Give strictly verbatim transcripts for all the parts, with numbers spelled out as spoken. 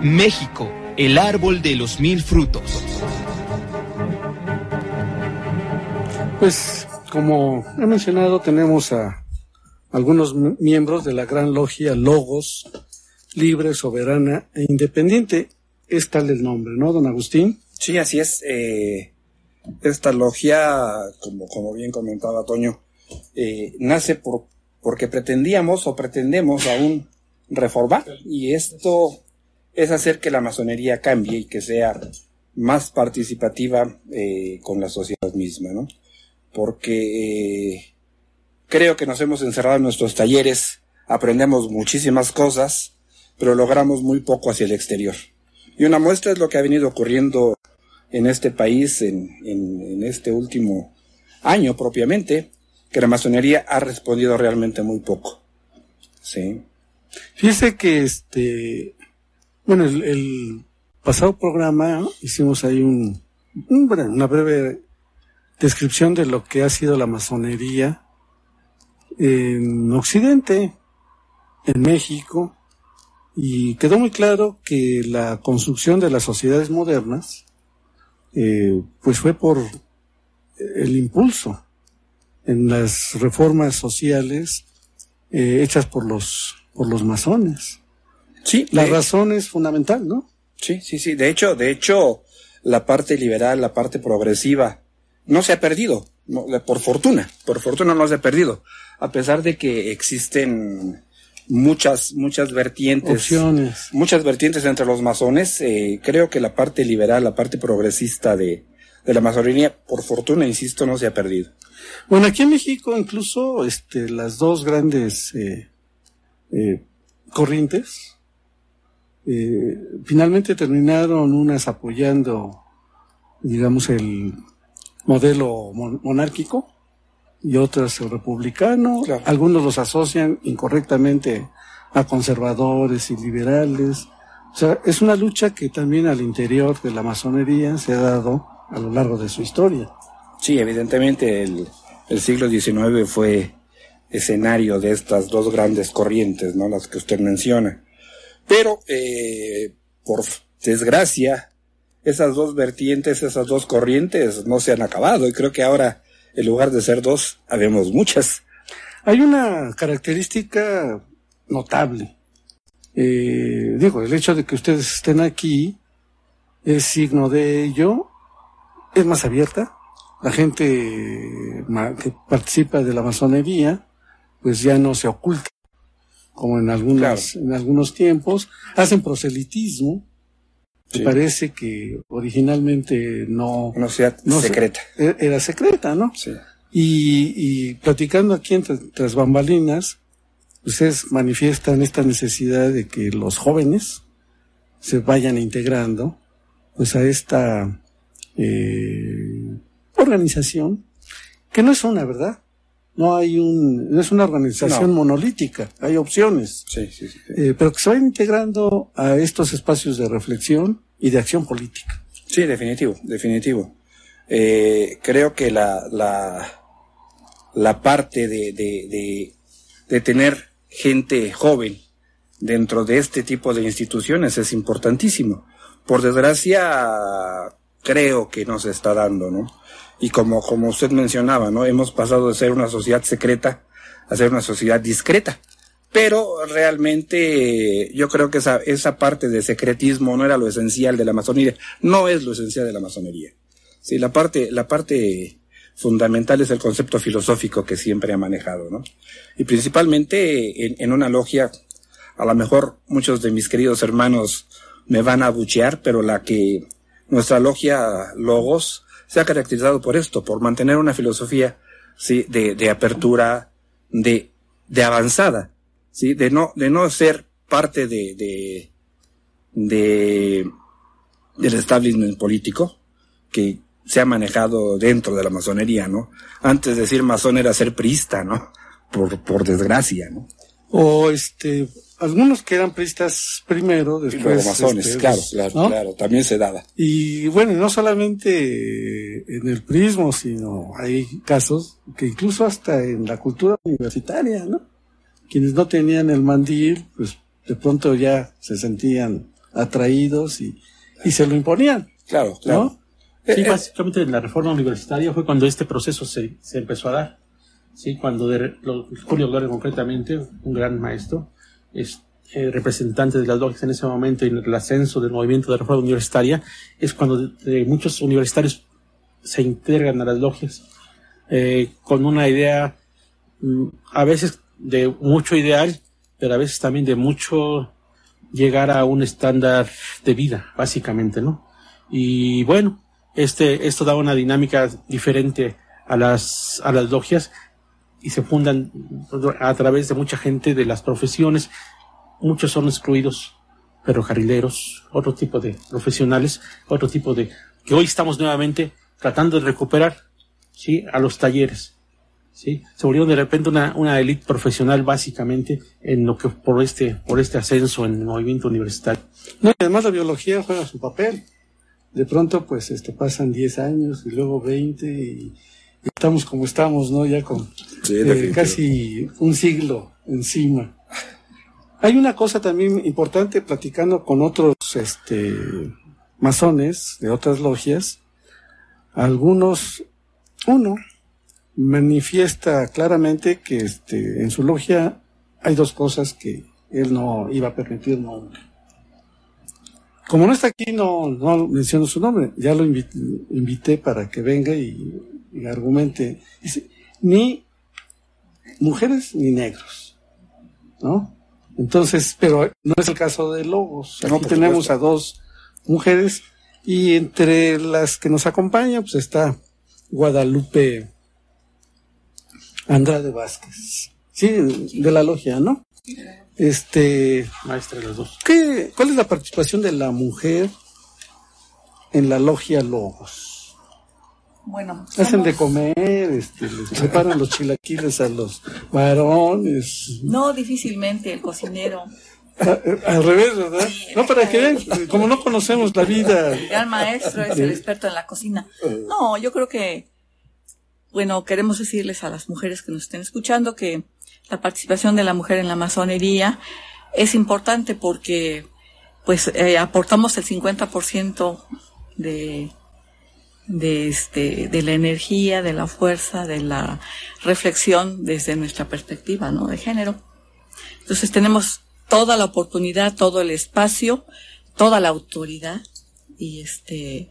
México, el árbol de los mil frutos. Pues, como he mencionado, tenemos a algunos miembros de la gran logia Logos, libre, soberana e independiente. Es tal el nombre, ¿no, don Agustín? Sí, así es. Eh, esta logia, como, como bien comentaba Toño, eh, nace por, porque pretendíamos o pretendemos aún reformar, y esto es hacer que la masonería cambie y que sea más participativa eh, con la sociedad misma, ¿no? Porque eh, creo que nos hemos encerrado en nuestros talleres, aprendemos muchísimas cosas, pero logramos muy poco hacia el exterior. Y una muestra es lo que ha venido ocurriendo en este país en, en, en este último año propiamente, que la masonería ha respondido realmente muy poco. Sí. Fíjese que este, bueno, el, el pasado programa hicimos ahí un, un una breve descripción de lo que ha sido la masonería en Occidente, en México, y quedó muy claro que la construcción de las sociedades modernas eh, pues fue por el impulso en las reformas sociales eh, hechas por los por los masones. Sí, la de, razón es fundamental, ¿no? Sí, sí, sí. De hecho, de hecho, la parte liberal, la parte progresiva, no se ha perdido, no, por fortuna, por fortuna no se ha perdido, a pesar de que existen muchas, muchas vertientes, opciones, muchas vertientes entre los masones. Eh, creo que la parte liberal, la parte progresista de, de la masonería, por fortuna, insisto, no se ha perdido. Bueno, aquí en México incluso, este, las dos grandes eh, eh, corrientes, eh, finalmente terminaron unas apoyando, digamos, el modelo mon- monárquico y otras el republicano. Claro. Algunos los asocian incorrectamente a conservadores y liberales. O sea, es una lucha que también al interior de la masonería se ha dado a lo largo de su historia. Sí, evidentemente el, el siglo diecinueve fue escenario de estas dos grandes corrientes, ¿no? Las que usted menciona. Pero, eh, por desgracia, esas dos vertientes, esas dos corrientes no se han acabado, y creo que ahora, en lugar de ser dos, habemos muchas. Hay una característica notable. Eh, digo, el hecho de que ustedes estén aquí es signo de ello. Es más abierta. La gente que participa de la masonería, pues ya no se oculta, como en algunas, claro. en algunos tiempos. Hacen proselitismo. Me sí. parece que originalmente no... Una sociedad no secreta. Se, era secreta, ¿no? Sí. Y, y platicando aquí entre las bambalinas, ustedes manifiestan esta necesidad de que los jóvenes se vayan integrando, pues, a esta eh, organización, que no es una, ¿verdad? No hay un, no es una organización no. monolítica, hay opciones. Sí, sí, sí. sí. Eh, pero que se vayan integrando a estos espacios de reflexión y de acción política. Sí, definitivo, definitivo. Eh, creo que la, la, la parte de, de, de, de tener gente joven dentro de este tipo de instituciones es importantísimo. Por desgracia, creo que no se está dando, ¿no? Y como, como usted mencionaba, ¿no? Hemos pasado de ser una sociedad secreta a ser una sociedad discreta. Pero realmente yo creo que esa, esa parte de secretismo no era lo esencial de la masonería. No es lo esencial de la masonería. Sí, la parte, la parte fundamental es el concepto filosófico que siempre ha manejado, ¿no? Y principalmente en, en una logia, a lo mejor muchos de mis queridos hermanos me van a abuchear, pero la que nuestra logia Logos se ha caracterizado por esto, por mantener una filosofía, sí, de, de apertura, de, de avanzada, sí, de no, de no ser parte de, de, de, del establishment político que se ha manejado dentro de la masonería, ¿no? Antes de decir masón era ser priista, ¿no? Por, por desgracia, ¿no? O este, algunos que eran priistas primero, después. Y luego masones, este, claro, claro, ¿no? Claro, también se daba. Y bueno, no solamente en el prismo, sino hay casos que incluso hasta en la cultura universitaria, ¿no? Quienes no tenían el mandil, pues de pronto ya se sentían atraídos y, y se lo imponían. Claro, claro. ¿No? Sí, Eh, básicamente en la reforma universitaria fue cuando este proceso se, se empezó a dar. Sí, cuando de, lo, Julio Gloria concretamente, un gran maestro, es eh, representante de las logias en ese momento y en el ascenso del movimiento de reforma universitaria, es cuando de, de muchos universitarios se integran a las logias eh, con una idea mm, a veces de mucho ideal, pero a veces también de mucho llegar a un estándar de vida, básicamente, ¿no? Y bueno, este, esto da una dinámica diferente a las, a las logias y se fundan a través de mucha gente de las profesiones. Muchos son excluidos, ferrocarrileros, otro tipo de profesionales, otro tipo de, que hoy estamos nuevamente tratando de recuperar, ¿sí? A los talleres, ¿sí? Se volvieron de repente una, una élite profesional básicamente en lo que, por este, por este ascenso en el movimiento universitario. No, y además la biología juega su papel. De pronto, pues, este, pasan diez años y luego veinte y, y estamos como estamos, ¿no? Ya con Sí, eh, casi un siglo encima. Hay una cosa también importante, platicando con otros, este, masones de otras logias. Algunos, uno manifiesta claramente que, este, en su logia hay dos cosas que él no iba a permitir nunca. Como no está aquí, no, no menciono su nombre. Ya lo invité, invité para que venga y, y argumente. Dice, ni mujeres ni negros, ¿no? Entonces, pero no es el caso de Logos. Aquí No, por tenemos supuesto. a dos mujeres y entre las que nos acompañan, pues está Guadalupe Andrade Vázquez. Sí, de la logia, ¿no? Este, Maestra de los dos. ¿qué, ¿cuál es la participación de la mujer en la logia Logos? Bueno, Hacen somos- de comer, este, les preparan los chilaquiles a los varones. No, difícilmente el cocinero. A- Al revés, ¿verdad? Sí, No, para que vean, como no conocemos la vida. El gran maestro es el experto en la cocina. No, yo creo que, bueno, queremos decirles a las mujeres que nos estén escuchando que la participación de la mujer en la masonería es importante porque, pues, eh, aportamos el cincuenta por ciento de, de este, de la energía, de la fuerza, de la reflexión desde nuestra perspectiva, ¿no? De género. Entonces tenemos toda la oportunidad, todo el espacio, toda la autoridad y este,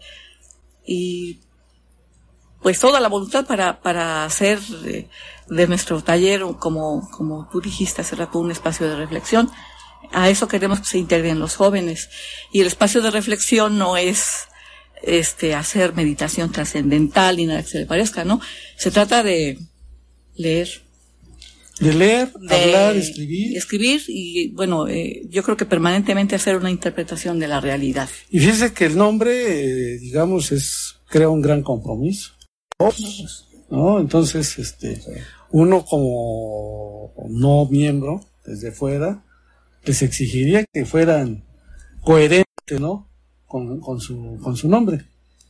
y pues toda la voluntad para, para hacer de, de nuestro taller, como, como tú dijiste hace rato, un espacio de reflexión. A eso queremos que se integren los jóvenes. Y el espacio de reflexión no es, este, hacer meditación trascendental ni nada que se le parezca, ¿no? Se trata de leer. De leer, De hablar, escribir. Escribir y, bueno, eh, yo creo que permanentemente hacer una interpretación de la realidad. Y fíjese que el nombre, eh, digamos, es, crea un gran compromiso, ¿no? Entonces, este, uno como no miembro, desde fuera, les exigiría que fueran coherentes, ¿no? Con, con su, con su nombre.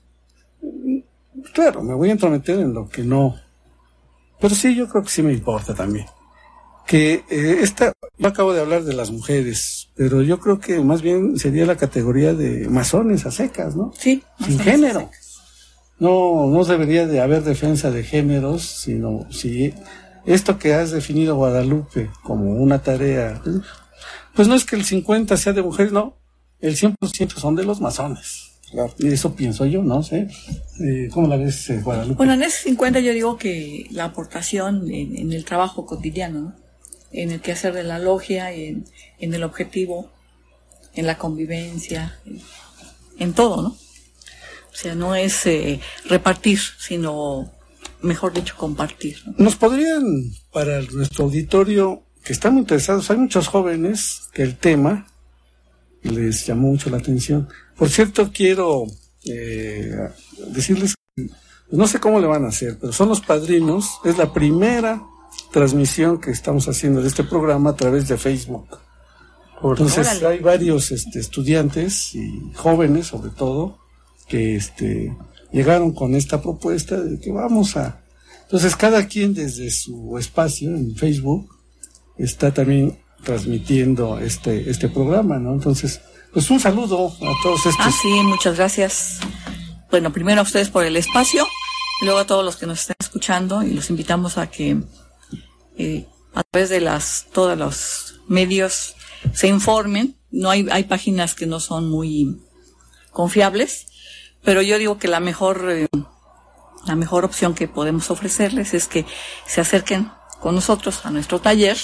Claro, me voy a entrometer en lo que no, pero sí, yo creo que sí me importa también. Que eh, esta, yo acabo de hablar de las mujeres, pero yo creo que más bien sería la categoría de masones a secas, ¿no? Sí. Sin más o menos. género. No, no debería de haber defensa de géneros, sino si esto que has definido, Guadalupe, como una tarea, pues no es que el cincuenta sea de mujeres, no, el cien por ciento son de los masones. Claro. Y eso pienso yo, no sé. Eh, ¿Cómo la ves, eh, Guadalupe? Bueno, en ese cincuenta yo digo que la aportación en, en el trabajo cotidiano, ¿no? En el quehacer de la logia, en, en el objetivo, en la convivencia, en, en todo, ¿no? O sea, no es eh, repartir, sino, mejor dicho, compartir, ¿no? Nos podrían, para nuestro auditorio, que están muy interesados, hay muchos jóvenes que el tema les llamó mucho la atención. Por cierto, quiero eh, decirles, no sé cómo le van a hacer, pero son los padrinos, es la primera transmisión que estamos haciendo de este programa a través de Facebook. Entonces Órale. hay varios este, estudiantes y jóvenes, sobre todo, que este, llegaron con esta propuesta de que vamos a... Entonces cada quien desde su espacio en Facebook está también transmitiendo este este programa, ¿no? Entonces pues un saludo a todos estos. Ah, sí, muchas gracias. Bueno, primero a ustedes por el espacio, y luego a todos los que nos están escuchando, y los invitamos a que eh, a través de las todos los medios se informen. No hay, hay páginas que no son muy confiables, pero yo digo que la mejor, eh, la mejor opción que podemos ofrecerles es que se acerquen con nosotros a nuestro taller,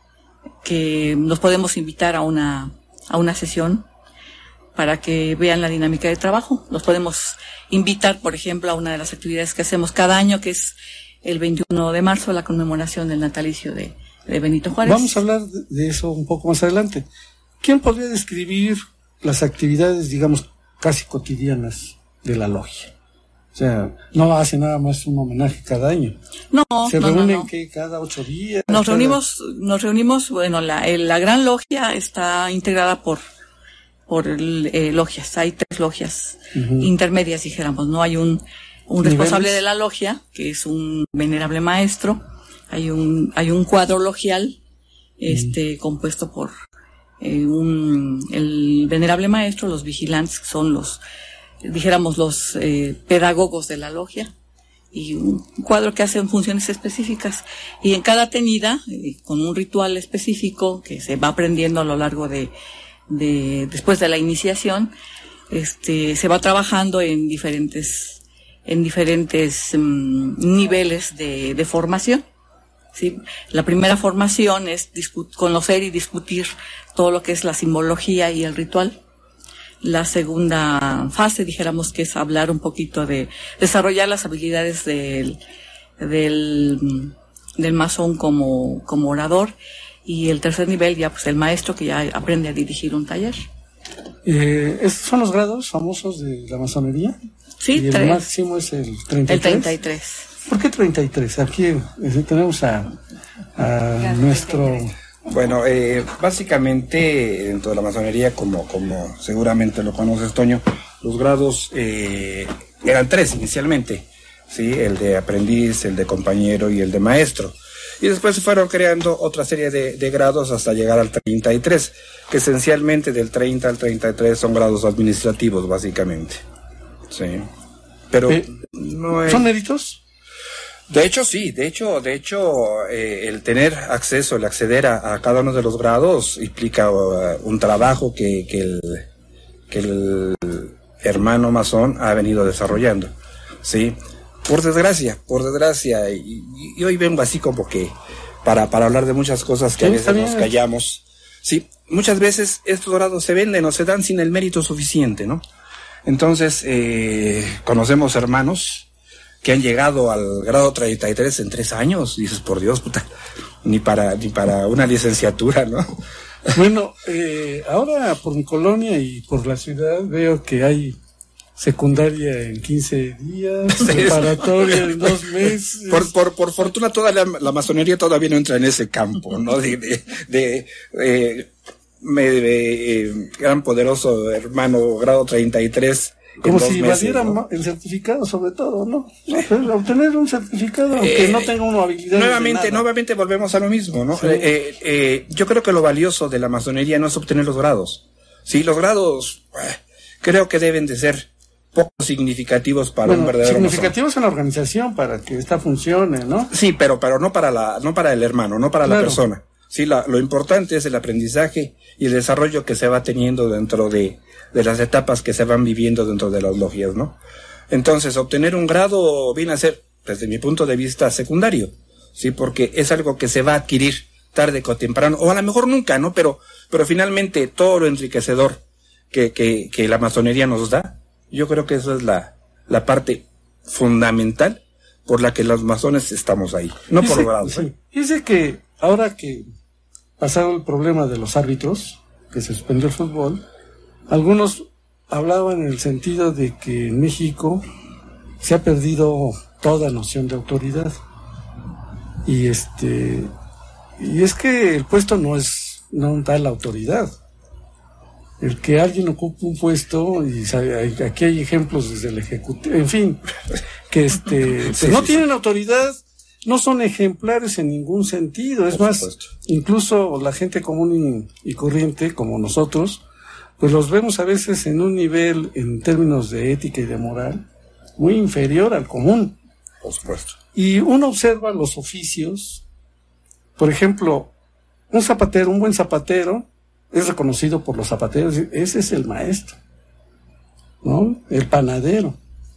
que nos podemos invitar a una, a una sesión para que vean la dinámica de trabajo. Los podemos invitar, por ejemplo, a una de las actividades que hacemos cada año, que es el veintiuno de marzo, la conmemoración del natalicio de, de Benito Juárez. Vamos a hablar de eso un poco más adelante. ¿Quién podría describir las actividades, digamos, casi cotidianas de la logia? O sea, no hace nada más un homenaje cada año. No, ¿Se no, reúnen no, no. que cada ocho días? Nos cada... reunimos, nos reunimos, bueno, la, el, la gran logia está integrada por, por eh, logias. Hay tres logias uh-huh. intermedias, dijéramos. No hay un, un responsable de la logia, que es un venerable maestro. Hay un, hay un cuadro logial, este, uh-huh. compuesto por eh, un, el venerable maestro, los vigilantes, que son los, dijéramos, los eh, pedagogos de la logia, y un cuadro que hace funciones específicas. Y en cada tenida, eh, con un ritual específico que se va aprendiendo a lo largo de, de después de la iniciación, este, se va trabajando en diferentes, en diferentes um, niveles de, de formación. ¿Sí? La primera formación es discu- conocer y discutir todo lo que es la simbología y el ritual. La segunda fase, dijéramos, que es hablar un poquito de desarrollar las habilidades del, del, del masón como, como orador. Y el tercer nivel, ya pues el maestro que ya aprende a dirigir un taller. Eh, ¿Estos son los grados famosos de la masonería? Sí, y el tres. máximo es el treinta y tres. El treinta y tres. ¿Por qué treinta y tres? Aquí eh, tenemos a, a nuestro... Bueno, eh, básicamente dentro de la masonería, como, como seguramente lo conoces, Toño, los grados eh, eran tres inicialmente, ¿sí? El de aprendiz, el de compañero y el de maestro. Y después se fueron creando otra serie de, de grados hasta llegar al treinta y tres, que esencialmente del treinta al treinta y tres son grados administrativos, básicamente. Sí. Pero eh, no es... ¿Son méritos? De hecho, sí, de hecho, de hecho, eh, el tener acceso, el acceder a, a cada uno de los grados implica uh, un trabajo que, que, el, que el hermano masón ha venido desarrollando, ¿sí? Por desgracia, por desgracia, y, y hoy vengo así como que para, para hablar de muchas cosas que sí, a veces nos callamos, sí, muchas veces estos grados se venden o se dan sin el mérito suficiente, ¿no? Entonces, eh, conocemos hermanos que han llegado al grado treinta y tres en tres años, dices, por Dios, puta, ni para, ni para una licenciatura, ¿no? Bueno, eh, ahora por mi colonia y por la ciudad veo que hay secundaria en quince días, sí, preparatoria en dos meses. Por, por, por fortuna toda la, la masonería todavía no entra en ese campo, ¿no? De, de, de, eh, me, de eh, gran poderoso hermano, grado treinta y tres. Como si valiera, ¿no?, el certificado, sobre todo, ¿no? no obtener un certificado, aunque eh, no tenga una habilidad. Nuevamente, nuevamente volvemos a lo mismo, ¿no? Sí. Eh, eh, yo creo que lo valioso de la masonería no es obtener los grados. Sí, los grados eh, creo que deben de ser poco significativos para bueno, un verdadero significativos masón. En la organización para que esta funcione, ¿no? Sí, pero, pero no para la, no para el hermano, no para claro. la persona. Sí, la, lo importante es el aprendizaje y el desarrollo que se va teniendo dentro de, de las etapas que se van viviendo dentro de las logias, ¿no? Entonces, obtener un grado viene a ser, desde mi punto de vista, secundario, ¿sí? Porque es algo que se va a adquirir tarde o temprano, o a lo mejor nunca, ¿no? Pero, pero finalmente todo lo enriquecedor que, que, que la masonería nos da, yo creo que eso es la, la parte fundamental por la que los masones estamos ahí, no dice, por grados. Sí. Dice que ahora que pasado el problema de los árbitros, que se suspendió el fútbol, algunos hablaban en el sentido de que en México se ha perdido toda noción de autoridad. Y este y es que el puesto no es no da la autoridad. El que alguien ocupe un puesto, y aquí hay ejemplos desde el ejecutivo, en fin, que este sí, no sí, tienen sí. autoridad, no son ejemplares en ningún sentido. Es Por más, supuesto. Incluso la gente común y, y corriente, como nosotros, pues los vemos a veces en un nivel, en términos de ética y de moral, muy inferior al común. Por supuesto. Y uno observa los oficios, por ejemplo, un zapatero, un buen zapatero, es reconocido por los zapateros, ese es el maestro, ¿no? El panadero.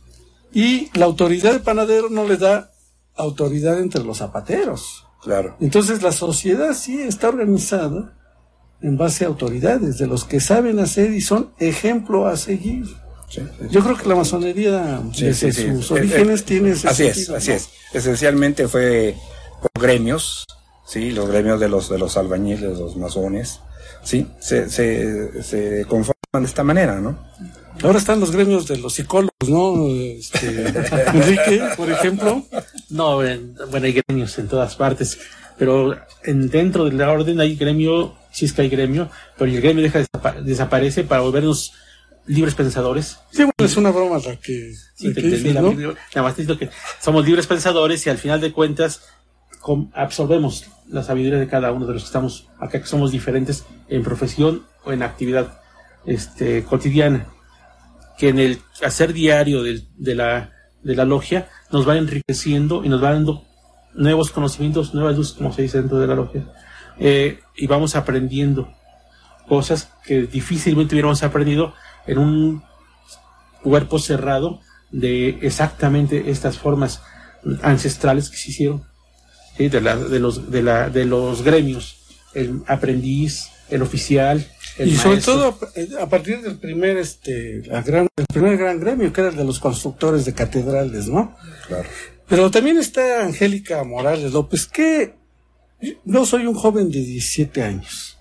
Y la autoridad del panadero no le da autoridad entre los zapateros. Claro. Entonces la sociedad sí está organizada en base a autoridades, de los que saben hacer y son ejemplo a seguir. Sí, sí, Yo creo que la masonería, sí, desde sí, sí. sus orígenes, eh, eh, tiene ese Así sentido, es, así ¿no? es. Esencialmente fue por gremios, sí, los gremios de los de los albañiles, los masones, sí, se, se, se conforman de esta manera, ¿no? Ahora están los gremios de los psicólogos, ¿no? Este, Enrique, por ejemplo. No, en, bueno, hay gremios en todas partes, pero en, dentro de la orden hay gremio, sí es que hay gremio, pero el gremio deja desapa- desaparece para volvernos libres pensadores. Sí, bueno, es una broma la que, Sí, la te que entendí, dices, la- ¿no? nada más te digo que somos libres pensadores y al final de cuentas com- absorbemos la sabiduría de cada uno de los que estamos acá, que somos diferentes en profesión o en actividad este, cotidiana, que en el hacer diario del- de, la, de la logia nos va enriqueciendo y nos va dando nuevos conocimientos, nuevas luces, como se dice dentro de la logia, eh, y vamos aprendiendo cosas que difícilmente hubiéramos aprendido en un cuerpo cerrado de exactamente estas formas ancestrales que se hicieron, ¿sí? de, la, de, los, de, la, de los gremios, el aprendiz, el oficial, el Y sobre maestro. todo a partir del primer, este, la gran, el primer gran gremio, que era el de los constructores de catedrales, ¿no? Claro. Pero también está Angélica Morales López, que yo soy un joven de diecisiete años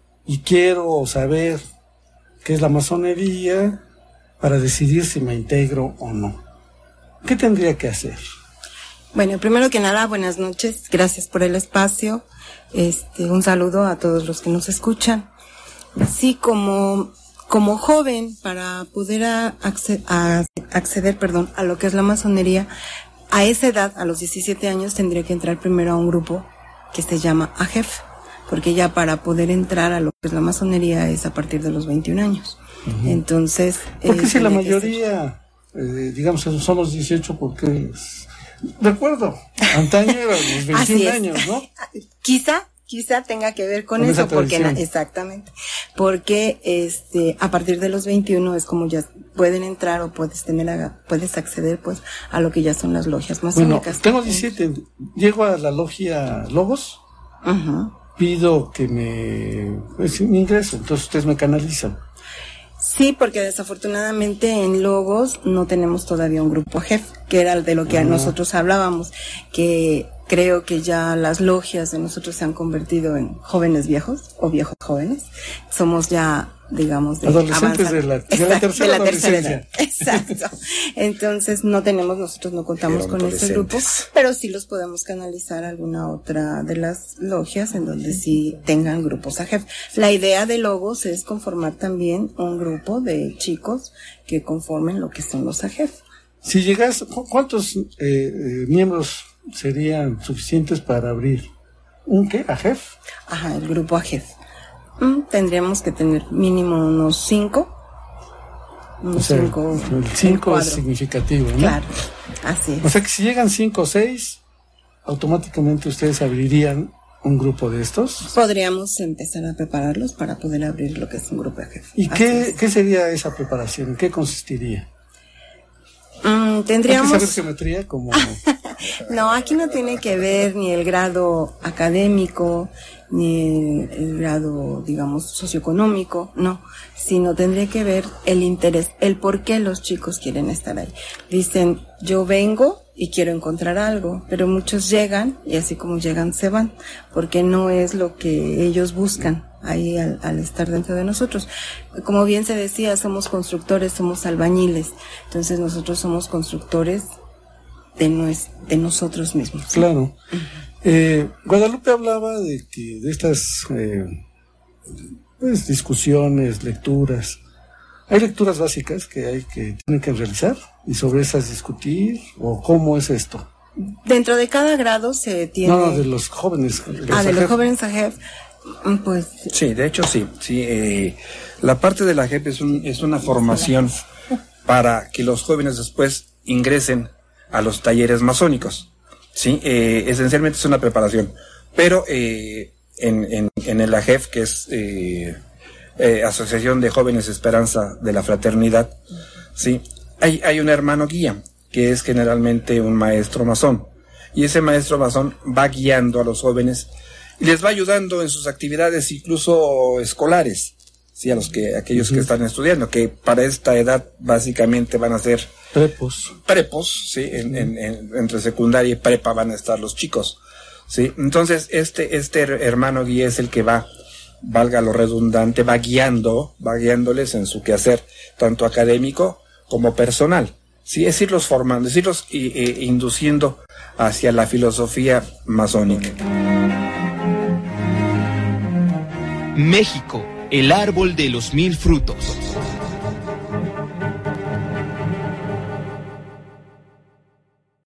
y quiero saber qué es la masonería para decidir si me integro o no. ¿Qué tendría que hacer? Bueno, primero que nada, buenas noches, gracias por el espacio, este, un saludo a todos los que nos escuchan. Sí, como, como joven, para poder a, acce- a, acceder, perdón, a lo que es la masonería, a esa edad, a los diecisiete años, tendría que entrar primero a un grupo que se llama A J E F, porque ya para poder entrar a lo que es la masonería es a partir de los veintiún años. Uh-huh. Entonces, porque eh, si la tendría que mayoría, eh, digamos, son los dieciocho, porque es... recuerdo, antaño eran los veintiún años, ¿no? Quizá, quizá tenga que ver con, con eso, porque tradición. exactamente, porque este, a partir de los veintiuno es como ya pueden entrar o puedes tener, a, puedes acceder, pues, a lo que ya son las logias masónicas. Bueno, tengo diecisiete, llego a la logia Logos, uh-huh. pido que me, pues, me ingreso, entonces ustedes me canalizan. Sí, porque desafortunadamente en Logos no tenemos todavía un grupo J E F, que era de lo que uh-huh. nosotros hablábamos, que creo que ya las logias de nosotros se han convertido en jóvenes viejos o viejos jóvenes. Somos ya, digamos, de adolescentes de la, de Exacto, la tercera, de la tercera edad. Exacto. Entonces no tenemos, nosotros no contamos con ese grupo, pero sí los podemos canalizar a alguna otra de las logias en donde sí tengan grupos A J E F. La idea de Logos es conformar también un grupo de chicos que conformen lo que son los A J E F. Si llegas, ¿cuántos eh, eh, miembros serían suficientes para abrir un qué? ¿A J E F? Ajá, el grupo A J E F. Mm, tendríamos que tener mínimo unos cinco. Unos o sea, cinco. El cinco es significativo, ¿no? Claro, así es. O sea que si llegan cinco o seis, automáticamente ustedes abrirían un grupo de estos. Podríamos empezar a prepararlos para poder abrir lo que es un grupo A J E F. ¿Y qué, qué sería esa preparación? ¿En qué consistiría? Mm, tendríamos... ¿Hay que saber geometría como...? No, aquí no tiene que ver ni el grado académico, ni el, el grado, digamos, socioeconómico, no, sino tendría que ver el interés, el por qué los chicos quieren estar ahí. Dicen, yo vengo y quiero encontrar algo, pero muchos llegan y así como llegan se van, porque no es lo que ellos buscan ahí al, al estar dentro de nosotros. Como bien se decía, somos constructores, somos albañiles, entonces nosotros somos constructores de, nues, de nosotros mismos. Claro. Uh-huh. Eh, Guadalupe hablaba de que de estas eh, pues, discusiones, lecturas. ¿Hay lecturas básicas que hay que tienen que realizar y sobre esas discutir o cómo es esto? Dentro de cada grado se tiene... No, no, de los jóvenes. Los ah, de los jóvenes A J E F. Pues sí, de hecho sí, sí. Eh, la parte de la J E P es, un, es una formación para que los jóvenes después ingresen a los talleres masónicos. Sí, eh, esencialmente es una preparación, pero eh, en, en, en el A J E F, que es eh, eh, Asociación de Jóvenes Esperanza de la Fraternidad, sí, hay, hay un hermano guía, que es generalmente un maestro masón, y ese maestro masón va guiando a los jóvenes y les va ayudando en sus actividades incluso escolares, sí, a los que, aquellos uh-huh. que están estudiando, que para esta edad básicamente van a ser prepos, prepos, sí, en, en, en, entre secundaria y prepa van a estar los chicos, sí, entonces este, este hermano guía es el que va, valga lo redundante, va guiando, va guiándoles en su quehacer, tanto académico como personal, sí, es irlos formando, es irlos e, e, induciendo hacia la filosofía masónica. México, el árbol de los mil frutos.